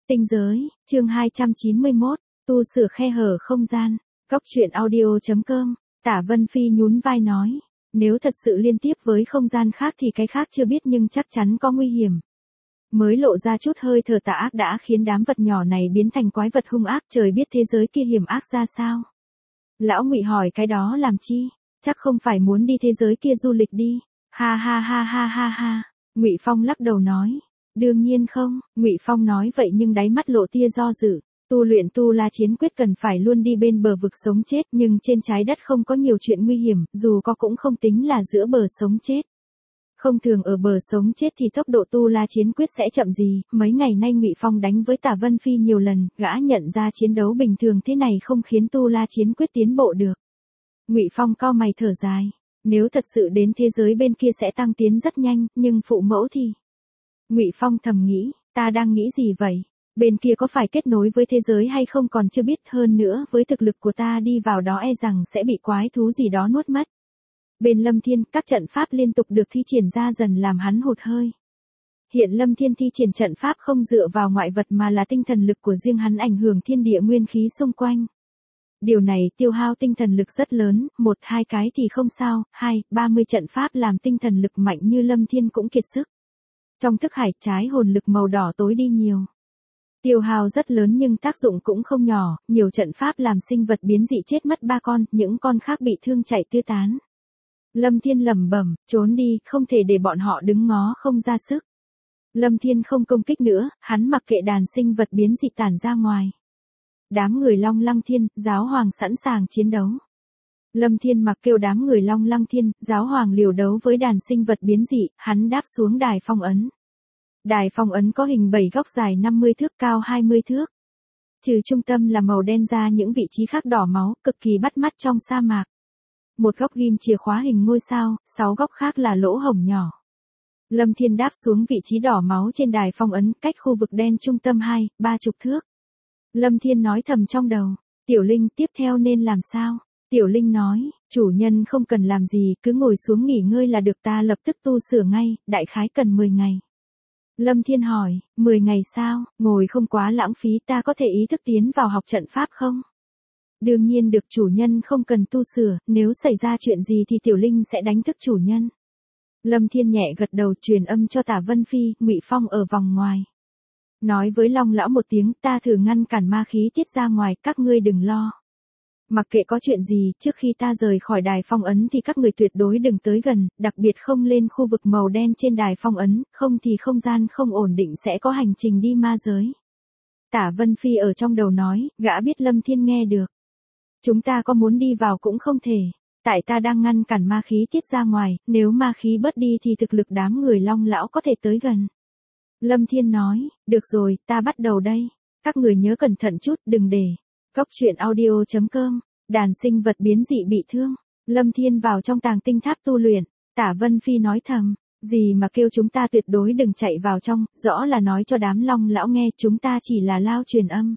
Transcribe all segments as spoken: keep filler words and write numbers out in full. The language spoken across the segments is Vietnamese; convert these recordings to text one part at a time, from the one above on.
Tinh giới, chương hai trăm chín mươi mốt, tu sửa khe hở không gian, góc truyện audio.com, Tả Vân Phi nhún vai nói, nếu thật sự liên tiếp với không gian khác thì cái khác chưa biết nhưng chắc chắn có nguy hiểm. Mới lộ ra chút hơi thở tà ác đã khiến đám vật nhỏ này biến thành quái vật hung ác, trời biết thế giới kia hiểm ác ra sao. Lão Ngụy hỏi cái đó làm chi, chắc không phải muốn đi thế giới kia du lịch đi, ha ha ha ha ha ha, Ngụy Phong lắc đầu nói. Đương nhiên không, Ngụy Phong nói vậy nhưng đáy mắt lộ tia do dự, tu luyện tu la chiến quyết cần phải luôn đi bên bờ vực sống chết, nhưng trên trái đất không có nhiều chuyện nguy hiểm, dù có cũng không tính là giữa bờ sống chết. Không thường ở bờ sống chết thì tốc độ tu la chiến quyết sẽ chậm gì, mấy ngày nay Ngụy Phong đánh với Tả Vân Phi nhiều lần, gã nhận ra chiến đấu bình thường thế này không khiến tu la chiến quyết tiến bộ được. Ngụy Phong cau mày thở dài, nếu thật sự đến thế giới bên kia sẽ tăng tiến rất nhanh, nhưng phụ mẫu thì... Ngụy Phong thầm nghĩ, ta đang nghĩ gì vậy? Bên kia có phải kết nối với thế giới hay không còn chưa biết, hơn nữa với thực lực của ta đi vào đó e rằng sẽ bị quái thú gì đó nuốt mất. Bên Lâm Thiên, các trận pháp liên tục được thi triển ra dần làm hắn hụt hơi. Hiện Lâm Thiên thi triển trận pháp không dựa vào ngoại vật mà là tinh thần lực của riêng hắn ảnh hưởng thiên địa nguyên khí xung quanh. Điều này tiêu hao tinh thần lực rất lớn, một hai cái thì không sao, hai, ba mươi trận pháp làm tinh thần lực mạnh như Lâm Thiên cũng kiệt sức. Trong thức hải trái hồn lực màu đỏ tối đi nhiều. Tiêu hao rất lớn nhưng tác dụng cũng không nhỏ, nhiều trận pháp làm sinh vật biến dị chết mất ba con, những con khác bị thương chạy tứ tán. Lâm Thiên lẩm bẩm, trốn đi, không thể để bọn họ đứng ngó không ra sức. Lâm Thiên không công kích nữa, hắn mặc kệ đàn sinh vật biến dị tản ra ngoài. Đám người Long Lăng Thiên, Giáo Hoàng sẵn sàng chiến đấu. Lâm Thiên mặc kêu đám người Long Lăng Thiên, Giáo Hoàng liều đấu với đàn sinh vật biến dị, hắn đáp xuống đài phong ấn. Đài phong ấn có hình bảy góc dài năm mươi thước cao hai mươi thước. Trừ trung tâm là màu đen ra những vị trí khác đỏ máu, cực kỳ bắt mắt trong sa mạc. Một góc ghim chìa khóa hình ngôi sao, sáu góc khác là lỗ hổng nhỏ. Lâm Thiên đáp xuống vị trí đỏ máu trên đài phong ấn, cách khu vực đen trung tâm hai, ba chục thước. Lâm Thiên nói thầm trong đầu, Tiểu Linh tiếp theo nên làm sao? Tiểu Linh nói, chủ nhân không cần làm gì, cứ ngồi xuống nghỉ ngơi là được, ta lập tức tu sửa ngay, đại khái cần mười ngày. Lâm Thiên hỏi, mười ngày sao, ngồi không quá lãng phí, ta có thể ý thức tiến vào học trận pháp không? Đương nhiên được, chủ nhân không cần tu sửa, nếu xảy ra chuyện gì thì Tiểu Linh sẽ đánh thức chủ nhân. Lâm Thiên nhẹ gật đầu truyền âm cho Tả Vân Phi, Ngụy Phong ở vòng ngoài. Nói với Long Lão một tiếng, ta thử ngăn cản ma khí tiết ra ngoài, các ngươi đừng lo. Mặc kệ có chuyện gì, trước khi ta rời khỏi đài phong ấn thì các người tuyệt đối đừng tới gần, đặc biệt không lên khu vực màu đen trên đài phong ấn, không thì không gian không ổn định sẽ có hành trình đi ma giới. Tả Vân Phi ở trong đầu nói, gã biết Lâm Thiên nghe được. Chúng ta có muốn đi vào cũng không thể, tại ta đang ngăn cản ma khí tiết ra ngoài, nếu ma khí bớt đi thì thực lực đám người Long Lão có thể tới gần. Lâm Thiên nói, được rồi, ta bắt đầu đây, các người nhớ cẩn thận chút, đừng để. Góc truyện audio.com, đàn sinh vật biến dị bị thương, Lâm Thiên vào trong tàng tinh tháp tu luyện, Tả Vân Phi nói thầm, gì mà kêu chúng ta tuyệt đối đừng chạy vào trong, rõ là nói cho đám Long Lão nghe chúng ta chỉ là lao truyền âm.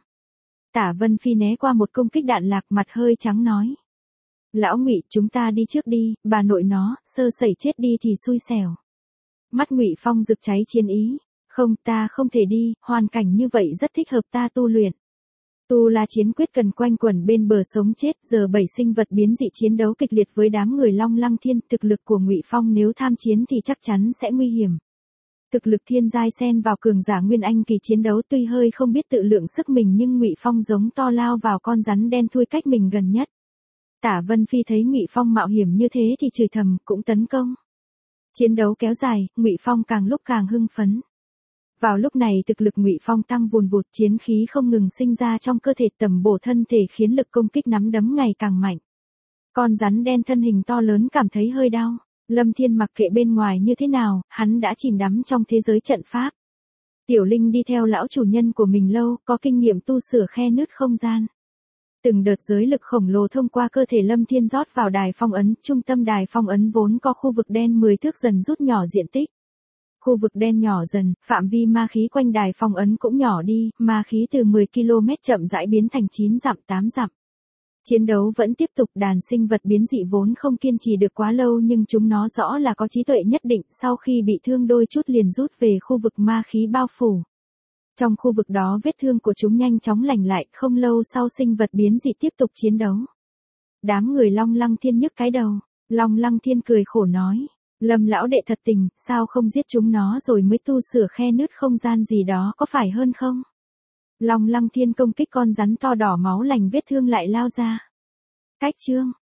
Tả Vân Phi né qua một công kích đạn lạc, mặt hơi trắng nói. Lão Ngụy, chúng ta đi trước đi, bà nội nó, sơ sẩy chết đi thì xui xẻo. Mắt Ngụy Phong rực cháy chiến ý, không, ta không thể đi, hoàn cảnh như vậy rất thích hợp ta tu luyện. Tu la chiến quyết cần quanh quẩn bên bờ sống chết, giờ bảy sinh vật biến dị chiến đấu kịch liệt với đám người Long Lăng Thiên, thực lực của Ngụy Phong nếu tham chiến thì chắc chắn sẽ nguy hiểm. Thực lực thiên giai xen vào cường giả nguyên anh kỳ chiến đấu tuy hơi không biết tự lượng sức mình nhưng Ngụy Phong giống to lao vào con rắn đen thui cách mình gần nhất. Tả Vân Phi thấy Ngụy Phong mạo hiểm như thế thì chửi thầm, cũng tấn công. Chiến đấu kéo dài, Ngụy Phong càng lúc càng hưng phấn. Vào lúc này thực lực Ngụy Phong tăng vùn vụt, chiến khí không ngừng sinh ra trong cơ thể, tầm bổ thân thể khiến lực công kích nắm đấm ngày càng mạnh. Con rắn đen thân hình to lớn cảm thấy hơi đau. Lâm Thiên mặc kệ bên ngoài như thế nào, hắn đã chìm đắm trong thế giới trận pháp. Tiểu Linh đi theo lão chủ nhân của mình lâu, có kinh nghiệm tu sửa khe nứt không gian. Từng đợt giới lực khổng lồ thông qua cơ thể Lâm Thiên rót vào đài phong ấn, trung tâm đài phong ấn vốn có khu vực đen mười thước dần rút nhỏ diện tích. Khu vực đen nhỏ dần, phạm vi ma khí quanh đài phong ấn cũng nhỏ đi, ma khí từ mười ki lô mét chậm rãi biến thành chín dặm tám dặm. Chiến đấu vẫn tiếp tục, đàn sinh vật biến dị vốn không kiên trì được quá lâu nhưng chúng nó rõ là có trí tuệ nhất định, sau khi bị thương đôi chút liền rút về khu vực ma khí bao phủ. Trong khu vực đó vết thương của chúng nhanh chóng lành lại, không lâu sau sinh vật biến dị tiếp tục chiến đấu. Đám người Long Lăng Thiên nhức cái đầu, Long Lăng Thiên cười khổ nói, Lâm lão đệ thật tình, sao không giết chúng nó rồi mới tu sửa khe nứt không gian gì đó có phải hơn không? Long Lăng Thiên công kích con rắn to đỏ máu lành vết thương lại lao ra. Cách chương